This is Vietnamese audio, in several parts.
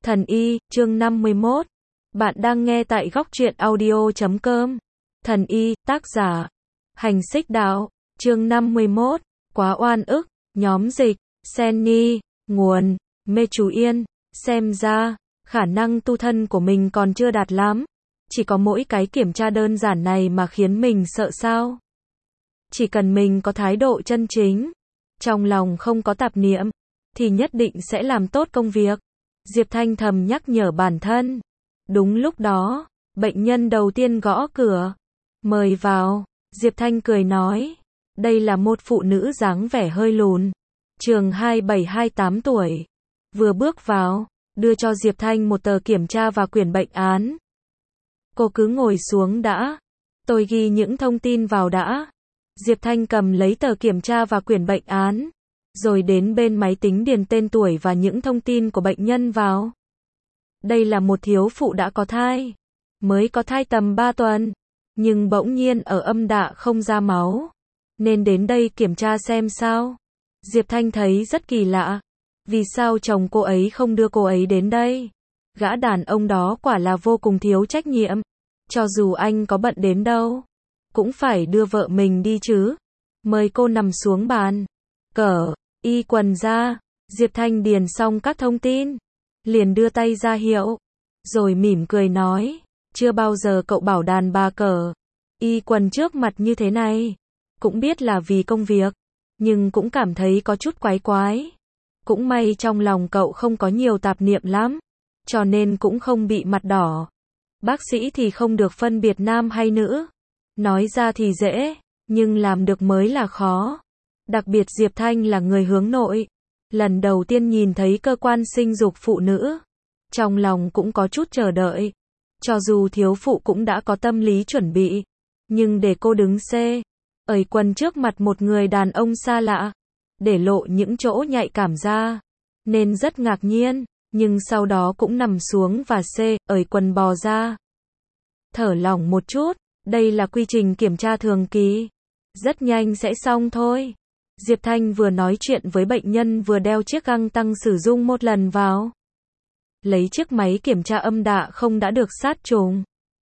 Thần y, chương 51. Bạn đang nghe tại góc truyện audio.com. Thần y, tác giả Hành Xích Đạo, chương 51. Quá oan ức, nhóm dịch, Senny, nguồn, Mê Chú Yên. Xem ra, khả năng tu thân của mình còn chưa đạt lắm. Chỉ có mỗi cái kiểm tra đơn giản này mà khiến mình sợ sao? Chỉ cần mình có thái độ chân chính, trong lòng không có tạp niệm, thì nhất định sẽ làm tốt công việc. Diệp Thanh thầm nhắc nhở bản thân. Đúng lúc đó, bệnh nhân đầu tiên gõ cửa. Mời vào. Diệp Thanh cười nói. Đây là một phụ nữ dáng vẻ hơi lùn. Chừng 27-28 tuổi. Vừa bước vào, đưa cho Diệp Thanh một tờ kiểm tra và quyển bệnh án. Cô cứ ngồi xuống đã. Tôi ghi những thông tin vào đã. Diệp Thanh cầm lấy tờ kiểm tra và quyển bệnh án, rồi đến bên máy tính điền tên tuổi và những thông tin của bệnh nhân vào. Đây là một thiếu phụ đã có thai. Mới có thai tầm 3 tuần. Nhưng bỗng nhiên ở âm đạo không ra máu. Nên đến đây kiểm tra xem sao. Diệp Thanh thấy rất kỳ lạ. Vì sao chồng cô ấy không đưa cô ấy đến đây? Gã đàn ông đó quả là vô cùng thiếu trách nhiệm. Cho dù anh có bận đến đâu, cũng phải đưa vợ mình đi chứ. Mời cô nằm xuống bàn. Cởi y quần ra. Diệp Thanh điền xong các thông tin, liền đưa tay ra hiệu, rồi mỉm cười nói, chưa bao giờ cậu bảo đàn bà cởi y quần trước mặt như thế này. Cũng biết là vì công việc, nhưng cũng cảm thấy có chút quái quái. Cũng may trong lòng cậu không có nhiều tạp niệm lắm, cho nên cũng không bị mặt đỏ. Bác sĩ thì không được phân biệt nam hay nữ. Nói ra thì dễ, nhưng làm được mới là khó. Đặc biệt Diệp Thanh là người hướng nội. Lần đầu tiên nhìn thấy cơ quan sinh dục phụ nữ, trong lòng cũng có chút chờ đợi. Cho dù thiếu phụ cũng đã có tâm lý chuẩn bị, nhưng để cô đứng ởi quần trước mặt một người đàn ông xa lạ, để lộ những chỗ nhạy cảm ra, nên rất ngạc nhiên, nhưng sau đó cũng nằm xuống và ởi quần bò ra. Thở lỏng một chút, đây là quy trình kiểm tra thường kỳ. Rất nhanh sẽ xong thôi. Diệp Thanh vừa nói chuyện với bệnh nhân vừa đeo chiếc găng tăng sử dụng một lần vào. Lấy chiếc máy kiểm tra âm đạo không đã được sát trùng.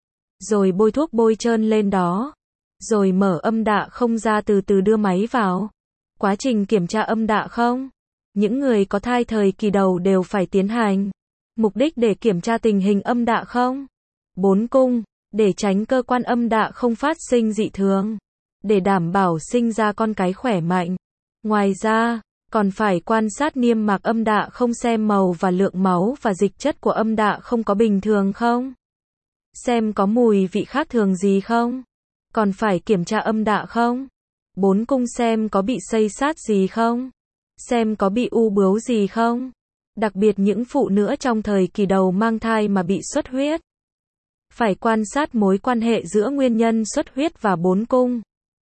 Rồi bôi thuốc bôi trơn lên đó. Rồi mở âm đạo không ra từ từ đưa máy vào. Quá trình kiểm tra âm đạo không, những người có thai thời kỳ đầu đều phải tiến hành. Mục đích để kiểm tra tình hình âm đạo không, 4 cung, để tránh cơ quan âm đạo không phát sinh dị thường, để đảm bảo sinh ra con cái khỏe mạnh. Ngoài ra, còn phải quan sát niêm mạc âm đạo không, xem màu và lượng máu và dịch chất của âm đạo không có bình thường không, xem có mùi vị khác thường gì không. Còn phải kiểm tra âm đạo không, 4 cung, xem có bị xây xát gì không, xem có bị u bướu gì không. Đặc biệt những phụ nữ trong thời kỳ đầu mang thai mà bị xuất huyết, phải quan sát mối quan hệ giữa nguyên nhân xuất huyết và 4 cung,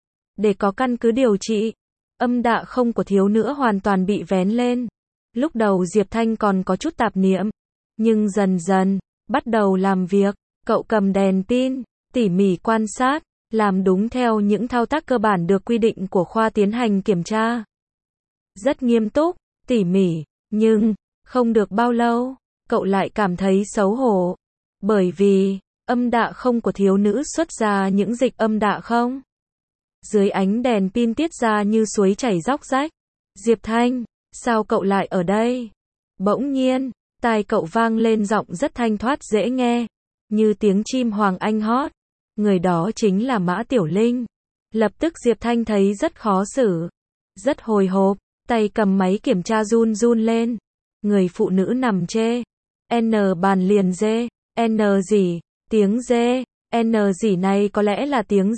để có căn cứ điều trị. Âm đạo không của thiếu nữ hoàn toàn bị vén lên. Lúc đầu Diệp Thanh còn có chút tạp niệm, nhưng dần dần, bắt đầu làm việc. Cậu cầm đèn pin, tỉ mỉ quan sát, làm đúng theo những thao tác cơ bản được quy định của khoa tiến hành kiểm tra. Rất nghiêm túc, tỉ mỉ, nhưng, không được bao lâu, cậu lại cảm thấy xấu hổ. Bởi vì, âm đạo không của thiếu nữ xuất ra những dịch âm đạo không. Dưới ánh đèn pin tiết ra như suối chảy róc rách. Diệp Thanh, sao cậu lại ở đây? Bỗng nhiên, tai cậu vang lên giọng rất thanh thoát dễ nghe, như tiếng chim hoàng anh hót. Người đó chính là Mã Tiểu Linh. Lập tức Diệp Thanh thấy rất khó xử, rất hồi hộp, tay cầm máy kiểm tra run run lên. Người phụ nữ nằm N bàn liền N gì, tiếng N gì này có lẽ là tiếng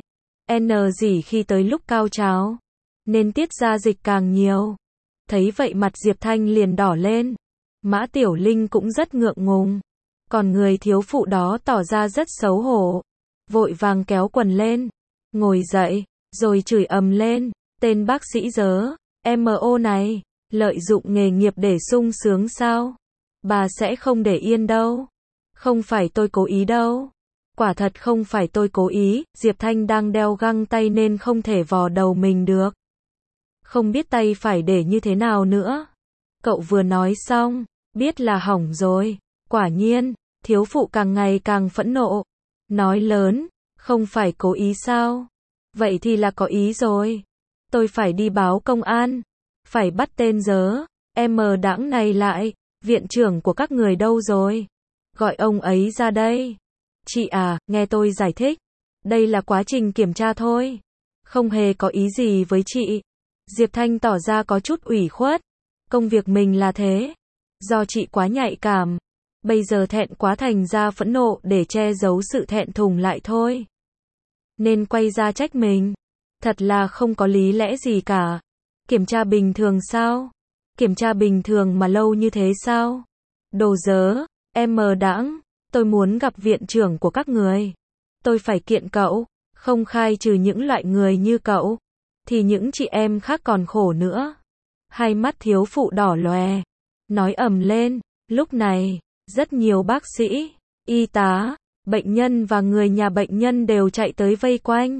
N gì khi tới lúc cao trào, nên tiết ra dịch càng nhiều. Thấy vậy mặt Diệp Thanh liền đỏ lên. Mã Tiểu Linh cũng rất ngượng ngùng. Còn người thiếu phụ đó tỏ ra rất xấu hổ. Vội vàng kéo quần lên, ngồi dậy, rồi chửi ầm lên. Tên bác sĩ dớ, MO này, lợi dụng nghề nghiệp để sung sướng sao? Bà sẽ không để yên đâu. Không phải tôi cố ý đâu. Quả thật không phải tôi cố ý, Diệp Thanh đang đeo găng tay nên không thể vò đầu mình được. Không biết tay phải để như thế nào nữa. Cậu vừa nói xong, Biết là hỏng rồi. Quả nhiên, thiếu phụ càng ngày càng phẫn nộ. Nói lớn, không phải cố ý sao? Vậy thì là có ý rồi. Tôi phải đi báo công an. Phải bắt tên dớ. Đãng này lại. Viện trưởng của các người đâu rồi? Gọi ông ấy ra đây. Chị à, nghe tôi giải thích. Đây là quá trình kiểm tra thôi. Không hề có ý gì với chị. Diệp Thanh tỏ ra có chút ủy khuất. Công việc mình là thế. Do chị quá nhạy cảm. Bây giờ thẹn quá thành ra phẫn nộ để che giấu sự thẹn thùng lại thôi. Nên quay ra trách mình. Thật là không có lý lẽ gì cả. Kiểm tra bình thường sao? Kiểm tra bình thường mà lâu như thế sao? Đồ dớ, Đãng, tôi muốn gặp viện trưởng của các người. Tôi phải kiện cậu, không khai trừ những loại người như cậu, thì những chị em khác còn khổ nữa. Hai mắt thiếu phụ đỏ lòe, nói ầm lên, lúc này, rất nhiều bác sĩ, y tá, bệnh nhân và người nhà bệnh nhân đều chạy tới vây quanh.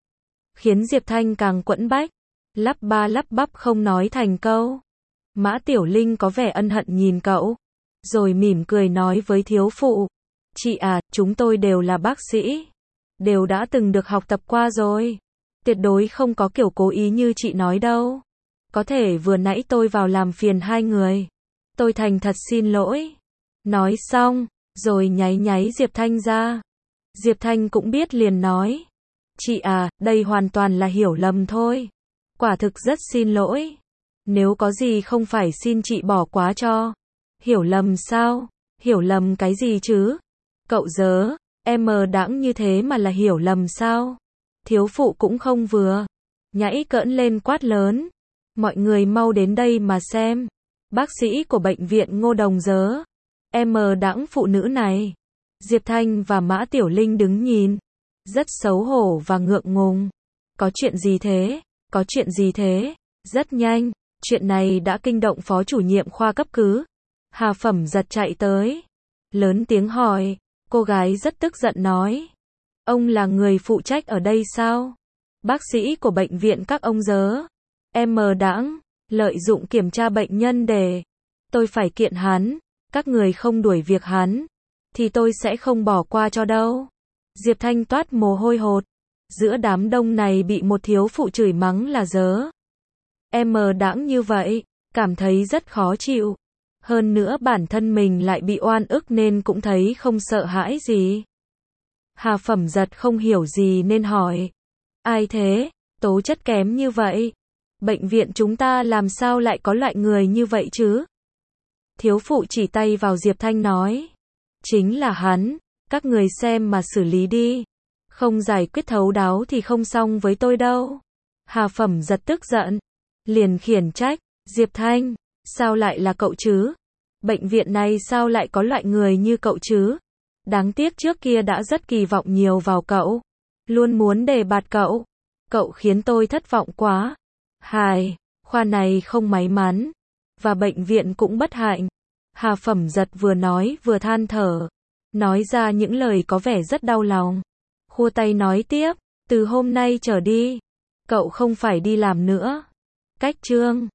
Khiến Diệp Thanh càng quẫn bách, lắp ba lắp bắp không nói thành câu. Mã Tiểu Linh có vẻ ân hận nhìn cậu, rồi mỉm cười nói với thiếu phụ. Chị à, chúng tôi đều là bác sĩ. Đều đã từng được học tập qua rồi. Tuyệt đối không có kiểu cố ý như chị nói đâu. Có thể vừa nãy tôi vào làm phiền hai người. Tôi thành thật xin lỗi. Nói xong, rồi nháy nháy Diệp Thanh ra. Diệp Thanh cũng biết liền nói. Chị à, đây hoàn toàn là hiểu lầm thôi. Quả thực rất xin lỗi. Nếu có gì không phải xin chị bỏ qua cho. Hiểu lầm sao? Hiểu lầm cái gì chứ? Cậu dớ, Đãng như thế mà là hiểu lầm sao? Thiếu phụ cũng không vừa. Nhảy cỡn lên quát lớn. Mọi người mau đến đây mà xem. Bác sĩ của bệnh viện Ngô Đồng dớ. Đãng phụ nữ này. Diệp Thanh và Mã Tiểu Linh đứng nhìn. Rất xấu hổ và ngượng ngùng. Có chuyện gì thế? Có chuyện gì thế? Rất nhanh, chuyện này đã kinh động phó chủ nhiệm khoa cấp cứu. Hà Phẩm Giật chạy tới. Lớn tiếng hỏi. Cô gái rất tức giận nói. Ông là người phụ trách ở đây sao? Bác sĩ của bệnh viện các ông dớ. Đãng, lợi dụng kiểm tra bệnh nhân để. Tôi phải kiện hắn. Các người không đuổi việc hắn. Thì tôi sẽ không bỏ qua cho đâu. Diệp Thanh toát mồ hôi hột. Giữa đám đông này bị một thiếu phụ chửi mắng là dớ. Đãng như vậy, cảm thấy rất khó chịu. Hơn nữa bản thân mình lại bị oan ức nên cũng thấy không sợ hãi gì. Hà Phẩm Giật không hiểu gì nên hỏi. Ai thế? Tố chất kém như vậy. Bệnh viện chúng ta làm sao lại có loại người như vậy chứ? Thiếu phụ chỉ tay vào Diệp Thanh nói. Chính là hắn, các người xem mà xử lý đi. Không giải quyết thấu đáo thì không xong với tôi đâu. Hà Phẩm Giật tức giận. Liền khiển trách. Diệp Thanh, sao lại là cậu chứ? Bệnh viện này sao lại có loại người như cậu chứ? Đáng tiếc trước kia đã rất kỳ vọng nhiều vào cậu. Luôn muốn đề bạt cậu. Cậu khiến tôi thất vọng quá. Hài, khoa này không may mắn. Và bệnh viện cũng bất hạnh. Hà Phẩm Giật vừa nói vừa than thở. Nói ra những lời có vẻ rất đau lòng. Khua tay nói tiếp. Từ hôm nay trở đi, cậu không phải đi làm nữa. Cách chương